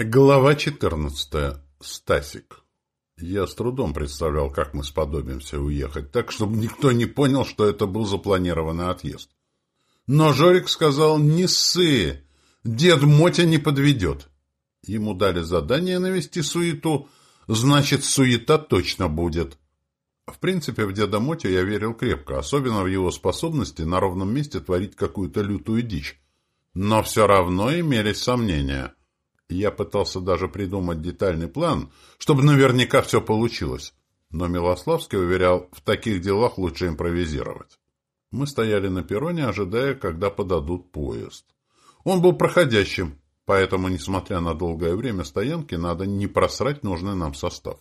Глава 14. Стасик. Я с трудом представлял, как мы сподобимся уехать, так, чтобы никто не понял, что это был запланированный отъезд. Но Жорик сказал: «Не ссы, дед Мотя не подведет». Ему дали задание навести суету, значит, суета точно будет. В принципе, в деда Мотю я верил крепко, особенно в его способности на ровном месте творить какую-то лютую дичь. Но все равно имелись сомнения. Я пытался даже придумать детальный план, чтобы наверняка все получилось. Но Милославский уверял, в таких делах лучше импровизировать. Мы стояли на перроне, ожидая, когда подадут поезд. Он был проходящим, поэтому, несмотря на долгое время стоянки, надо не просрать нужный нам состав.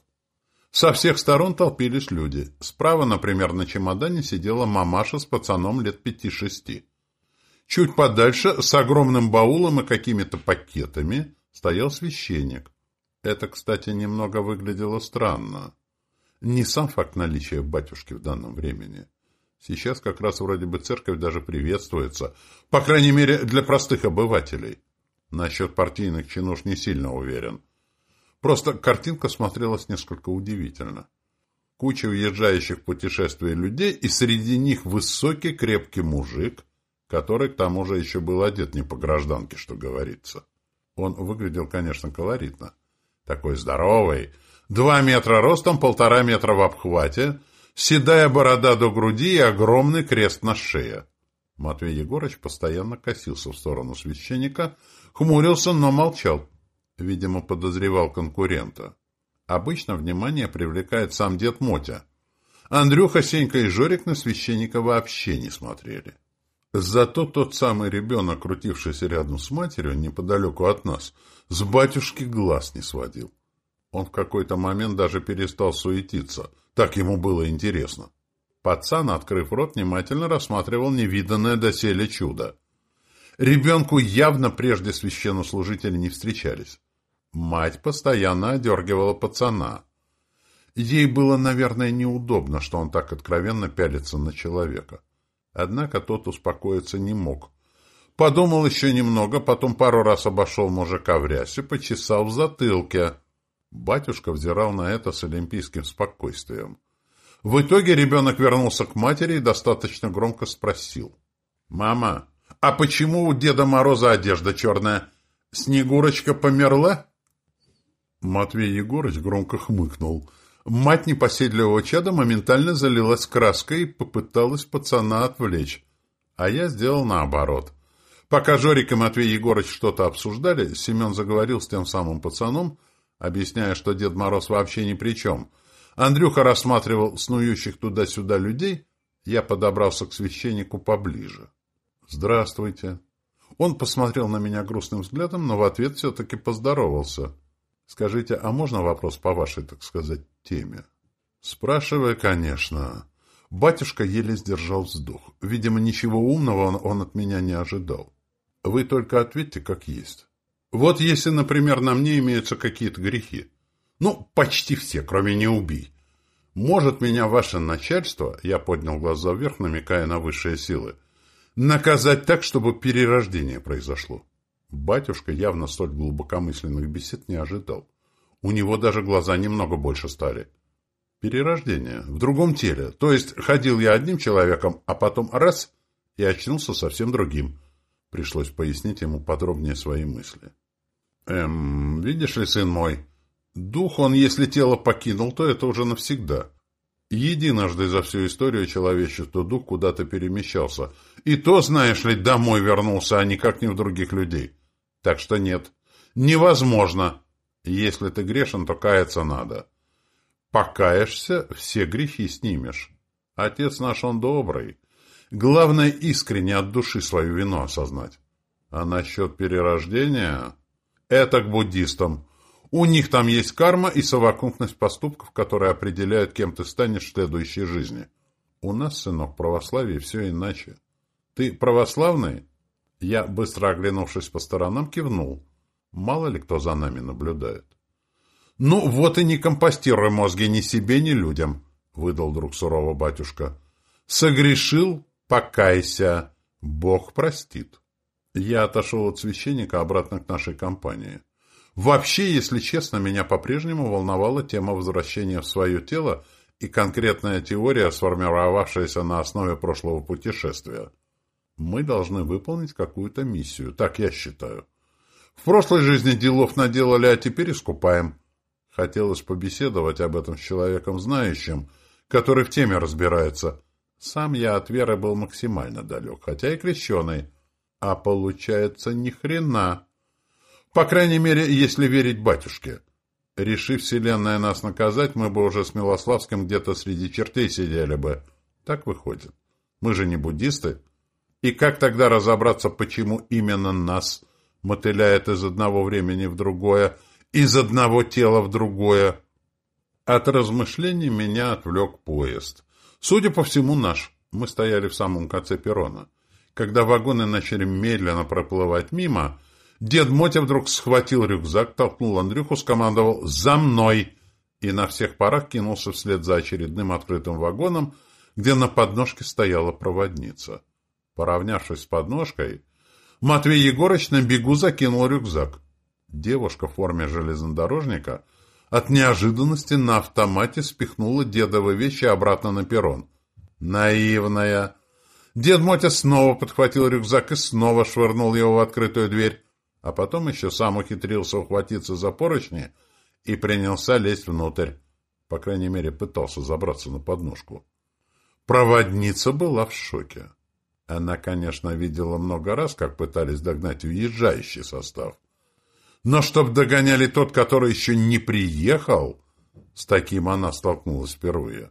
Со всех сторон толпились люди. Справа, например, на чемодане сидела мамаша с пацаном лет 5-6. Чуть подальше, с огромным баулом и какими-то пакетами, стоял священник. Это, кстати, немного выглядело странно. Не сам факт наличия батюшки в данном времени. Сейчас как раз вроде бы церковь даже приветствуется, по крайней мере, для простых обывателей. Насчет партийных чинуш не сильно уверен. Просто картинка смотрелась несколько удивительно. Куча уезжающих в путешествие людей, и среди них высокий крепкий мужик, который к тому же еще был одет не по гражданке, что говорится. Он выглядел, конечно, колоритно. Такой здоровый, 2 метра ростом, 1,5 метра в обхвате, седая борода до груди и огромный крест на шее. Матвей Егорыч постоянно косился в сторону священника, хмурился, но молчал. Видимо, подозревал конкурента. Обычно внимание привлекает сам дед Мотя. Андрюха, Сенька и Жорик на священника вообще не смотрели. Зато тот самый ребенок, крутившийся рядом с матерью, неподалеку от нас, с батюшки глаз не сводил. Он в какой-то момент даже перестал суетиться. Так ему было интересно. Пацан, открыв рот, внимательно рассматривал невиданное доселе чудо. Ребенку явно прежде священнослужители не встречались. Мать постоянно одергивала пацана. Ей было, наверное, неудобно, что он так откровенно пялится на человека. Однако тот успокоиться не мог. Подумал еще немного, потом пару раз обошел мужика в рясе, почесал в затылке. Батюшка взирал на это с олимпийским спокойствием. В итоге ребенок вернулся к матери и достаточно громко спросил: «Мама, а почему у Деда Мороза одежда черная? Снегурочка померла?» Матвей Егорыч громко хмыкнул. Мать непоседливого чада моментально залилась краской и попыталась пацана отвлечь. А я сделал наоборот. Пока Жорик и Матвей Егорыч что-то обсуждали, Семен заговорил с тем самым пацаном, объясняя, что Дед Мороз вообще ни при чем. Андрюха рассматривал снующих туда-сюда людей, я подобрался к священнику поближе. «Здравствуйте». Он посмотрел на меня грустным взглядом, но в ответ все-таки поздоровался. «Скажите, а можно вопрос по вашей, так сказать, теме?» «Спрашивай, конечно». Батюшка еле сдержал вздох. Видимо, ничего умного он от меня не ожидал. «Вы только ответьте, как есть. Вот если, например, на мне имеются какие-то грехи. Ну, почти все, кроме «не убий». Может меня ваше начальство, я поднял глаза вверх, намекая на высшие силы, наказать так, чтобы перерождение произошло?» Батюшка явно столь глубокомысленных бесед не ожидал. У него даже глаза немного больше стали. Перерождение. В другом теле. То есть ходил я одним человеком, а потом раз — и очнулся совсем другим. Пришлось пояснить ему подробнее свои мысли. Видишь ли, сын мой, дух он, если тело покинул, то это уже навсегда. Единожды за всю историю человечества дух куда-то перемещался. И то, знаешь ли, домой вернулся, а никак не в других людей. Так что нет. Невозможно. Если ты грешен, то каяться надо. Покаешься, все грехи снимешь. Отец наш, он добрый. Главное, искренне от души свою вину осознать. А насчет перерождения... Это к буддистам. У них там есть карма и совокупность поступков, которые определяют, кем ты станешь в следующей жизни. У нас, сынок, в православии все иначе. Ты православный? Я, быстро оглянувшись по сторонам, кивнул. Мало ли кто за нами наблюдает. «Ну, вот и не компостируй мозги ни себе, ни людям», — выдал вдруг сурово батюшка. «Согрешил? Покайся. Бог простит». Я отошел от священника обратно к нашей компании. Вообще, если честно, меня по-прежнему волновала тема возвращения в свое тело и конкретная теория, сформировавшаяся на основе прошлого путешествия. Мы должны выполнить какую-то миссию, так я считаю. В прошлой жизни делов наделали, а теперь искупаем. Хотелось побеседовать об этом с человеком знающим, который в теме разбирается. Сам я от веры был максимально далек, хотя и крещеный. А получается ни хрена. По крайней мере, если верить батюшке. Решив Вселенная нас наказать, мы бы уже с Милославским где-то среди чертей сидели бы. Так выходит. Мы же не буддисты. И как тогда разобраться, почему именно нас мотыляет из одного времени в другое, из одного тела в другое? От размышлений меня отвлек поезд. Судя по всему, наш. Мы стояли в самом конце перрона. Когда вагоны начали медленно проплывать мимо, дед Мотя вдруг схватил рюкзак, толкнул Андрюху, скомандовал «За мной!» и на всех парах кинулся вслед за очередным открытым вагоном, где на подножке стояла проводница. Поравнявшись с подножкой, Матвей Егорыч на бегу закинул рюкзак. Девушка в форме железнодорожника от неожиданности на автомате спихнула дедовы вещи обратно на перрон. Наивная! Дед Мотя снова подхватил рюкзак и снова швырнул его в открытую дверь, а потом еще сам ухитрился ухватиться за поручни и принялся лезть внутрь. По крайней мере, пытался забраться на подножку. Проводница была в шоке. Она, конечно, видела много раз, как пытались догнать уезжающий состав. Но чтоб догоняли тот, который еще не приехал, с таким она столкнулась впервые.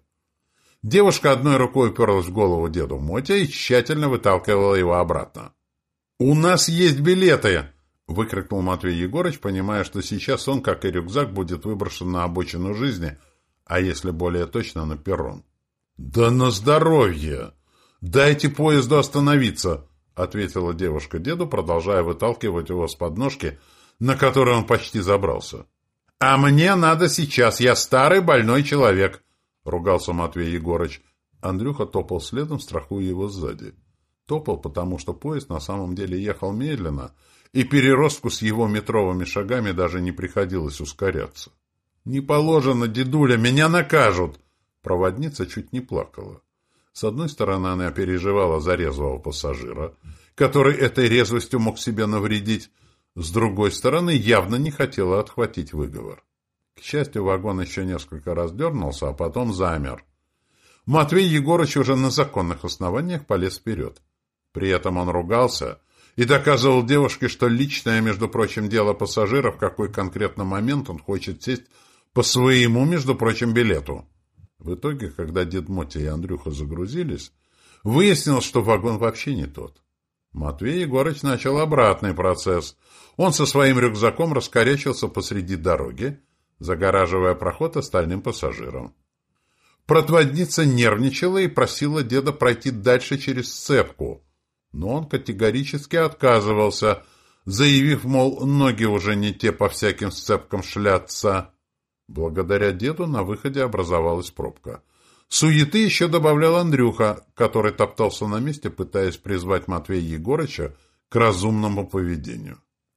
Девушка одной рукой уперлась в голову деду Мотя и тщательно выталкивала его обратно. «У нас есть билеты!» — выкрикнул Матвей Егорыч, понимая, что сейчас он, как и рюкзак, будет выброшен на обочину жизни, а если более точно, на перрон. «Да на здоровье! Дайте поезду остановиться!» — ответила девушка деду, продолжая выталкивать его с подножки, на которой он почти забрался. «А мне надо сейчас, я старый больной человек!» — ругался Матвей Егорыч. Андрюха топал следом, страхуя его сзади. Топал, потому что поезд на самом деле ехал медленно, и переростку с его метровыми шагами даже не приходилось ускоряться. «Не положено, дедуля, меня накажут!» Проводница чуть не плакала. С одной стороны, она переживала за резвого пассажира, который этой резвостью мог себе навредить, с другой стороны, явно не хотела отхватить выговор. К счастью, вагон еще несколько раз дернулся, а потом замер. Матвей Егорыч уже на законных основаниях полез вперед. При этом он ругался и доказывал девушке, что личное, между прочим, дело пассажира, в какой конкретно момент он хочет сесть по своему, между прочим, билету. В итоге, когда дед Мотя и Андрюха загрузились, выяснилось, что вагон вообще не тот. Матвей Егорыч начал обратный процесс. Он со своим рюкзаком раскорячился посреди дороги, загораживая проход остальным пассажирам. Проводница нервничала и просила деда пройти дальше через сцепку, но он категорически отказывался, заявив, мол, ноги уже не те по всяким сцепкам шляться. Благодаря деду на выходе образовалась пробка. Суеты еще добавлял Андрюха, который топтался на месте, пытаясь призвать Матвея Егорыча к разумному поведению.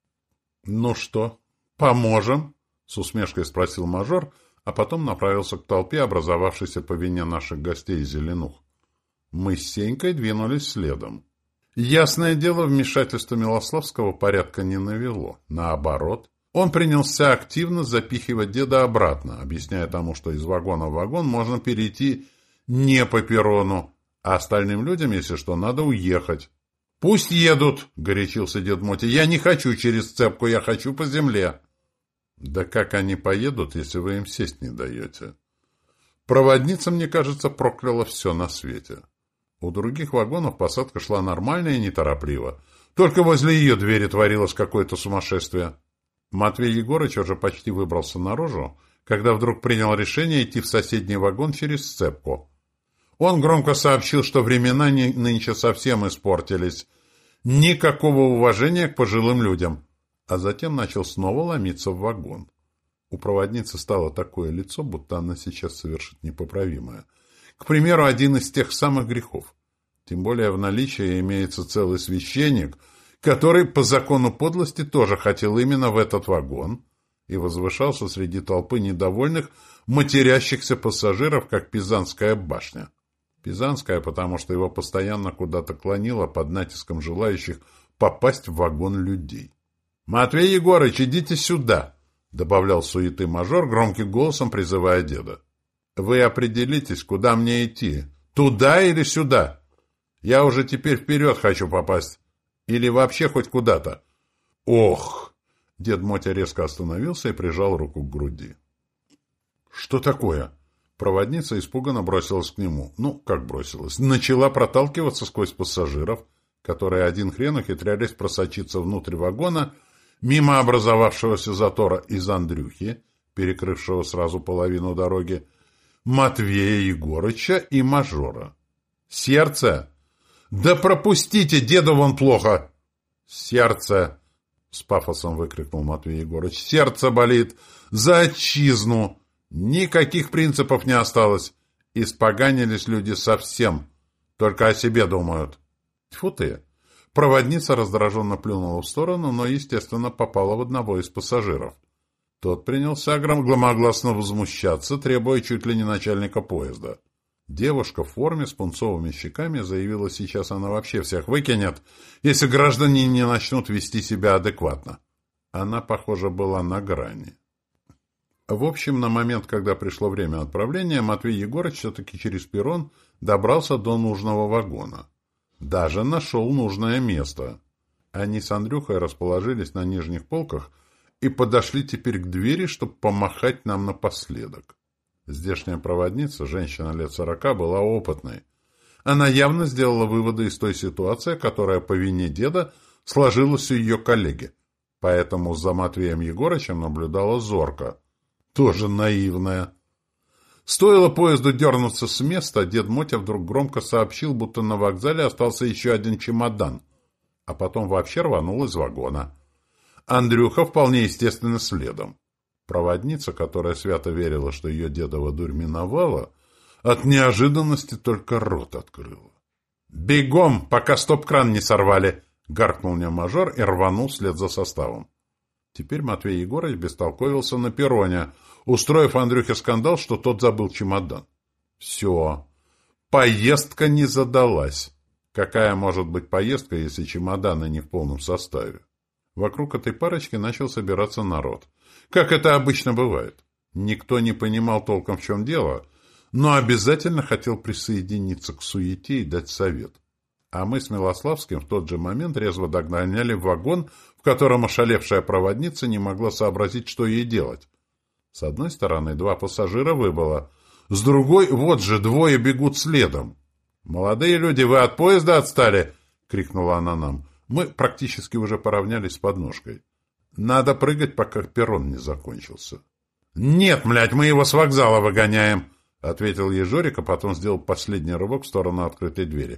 «Ну что, поможем?» — с усмешкой спросил мажор, а потом направился к толпе, образовавшейся по вине наших гостей из Зеленух. Мы с Сенькой двинулись следом. Ясное дело, вмешательство Милославского порядка не навело. Наоборот, он принялся активно запихивать деда обратно, объясняя тому, что из вагона в вагон можно перейти не по перрону, а остальным людям, если что, надо уехать. «Пусть едут!» — горячился дед Мотя. «Я не хочу через цепку, я хочу по земле!» «Да как они поедут, если вы им сесть не даете?» Проводница, мне кажется, прокляла все на свете. У других вагонов посадка шла нормально и неторопливо. Только возле ее двери творилось какое-то сумасшествие. Матвей Егорыч уже почти выбрался наружу, когда вдруг принял решение идти в соседний вагон через сцепку. Он громко сообщил, что времена нынче совсем испортились. Никакого уважения к пожилым людям. А затем начал снова ломиться в вагон. У проводницы стало такое лицо, будто она сейчас совершит непоправимое. К примеру, один из тех самых грехов. Тем более в наличии имеется целый священник, который по закону подлости тоже хотел именно в этот вагон, и возвышался среди толпы недовольных, матерящихся пассажиров, как Пизанская башня. Пизанская, потому что его постоянно куда-то клонило под натиском желающих попасть в вагон людей. «Матвей Егорыч, идите сюда!» — добавлял суеты мажор, громким голосом призывая деда. «Вы определитесь, куда мне идти, туда или сюда? Я уже теперь вперед хочу попасть. Или вообще хоть куда-то». «Ох!» — дед Мотя резко остановился и прижал руку к груди. «Что такое?» Проводница испуганно бросилась к нему. Ну, как бросилась? Начала проталкиваться сквозь пассажиров, которые один хрен ухитрялись просочиться внутрь вагона, мимо образовавшегося затора из Андрюхи, перекрывшего сразу половину дороги, Матвея Егорыча и мажора. «Сердце! Да пропустите, деду вон плохо!» «Сердце!» — с пафосом выкрикнул Матвей Егорыч. «Сердце болит! За отчизну! Никаких принципов не осталось! Испоганились люди совсем! Только о себе думают!» Тьфу ты! Проводница раздраженно плюнула в сторону, но, естественно, попала в одного из пассажиров. Тот принялся громогласно возмущаться, требуя чуть ли не начальника поезда. Девушка в форме с пунцовыми щеками заявила, сейчас она вообще всех выкинет, если граждане не начнут вести себя адекватно. Она, похоже, была на грани. В общем, на момент, когда пришло время отправления, Матвей Егорыч все-таки через перрон добрался до нужного вагона. Даже нашел нужное место. Они с Андрюхой расположились на нижних полках и подошли теперь к двери, чтобы помахать нам напоследок. Здешняя проводница, женщина лет 40, была опытной. Она явно сделала выводы из той ситуации, которая по вине деда сложилась у ее коллеги. Поэтому за Матвеем Егорычем наблюдала зорко. Тоже наивная. Стоило поезду дернуться с места, дед Мотя вдруг громко сообщил, будто на вокзале остался еще один чемодан, а потом вообще рванул из вагона. Андрюха вполне естественно следом. Проводница, которая свято верила, что ее дедова дурь миновала, от неожиданности только рот открыла. «Бегом, пока стоп-кран не сорвали!» — гаркнул мне мажор и рванул вслед за составом. Теперь Матвей Егорович бестолковился на перроне, устроив Андрюхе скандал, что тот забыл чемодан. Все. Поездка не задалась. Какая может быть поездка, если чемоданы не в полном составе? Вокруг этой парочки начал собираться народ. Как это обычно бывает. Никто не понимал толком, в чем дело, но обязательно хотел присоединиться к суете и дать совет. А мы с Милославским в тот же момент резво догоняли вагон, в котором ошалевшая проводница не могла сообразить, что ей делать. С одной стороны, 2 пассажира выбыло, с другой, вот же, 2 бегут следом. «Молодые люди, вы от поезда отстали?» — крикнула она нам. Мы практически уже поравнялись с подножкой. «Надо прыгать, пока перрон не закончился». «Нет, млядь, мы его с вокзала выгоняем!» — ответил Ежорик, а потом сделал последний рывок в сторону открытой двери.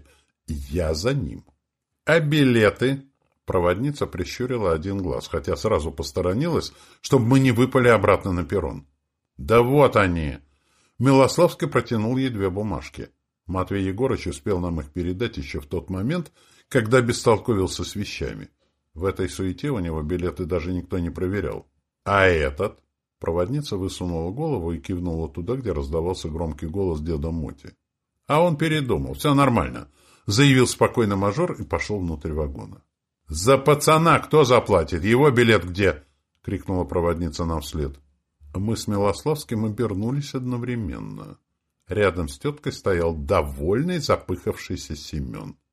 Я за ним. «А билеты?» Проводница прищурила один глаз, хотя сразу посторонилась, чтобы мы не выпали обратно на перрон. «Да вот они!» Милославский протянул ей 2 бумажки. Матвей Егорыч успел нам их передать еще в тот момент, когда бестолковился с вещами. В этой суете у него билеты даже никто не проверял. «А этот?» Проводница высунула голову и кивнула туда, где раздавался громкий голос деда Моти. «А он передумал. Все нормально», — заявил спокойно мажор и пошел внутрь вагона. «За пацана кто заплатит? Его билет где?» — крикнула проводница нам вслед. Мы с Милославским обернулись одновременно. Рядом с теткой стоял довольный запыхавшийся Семен.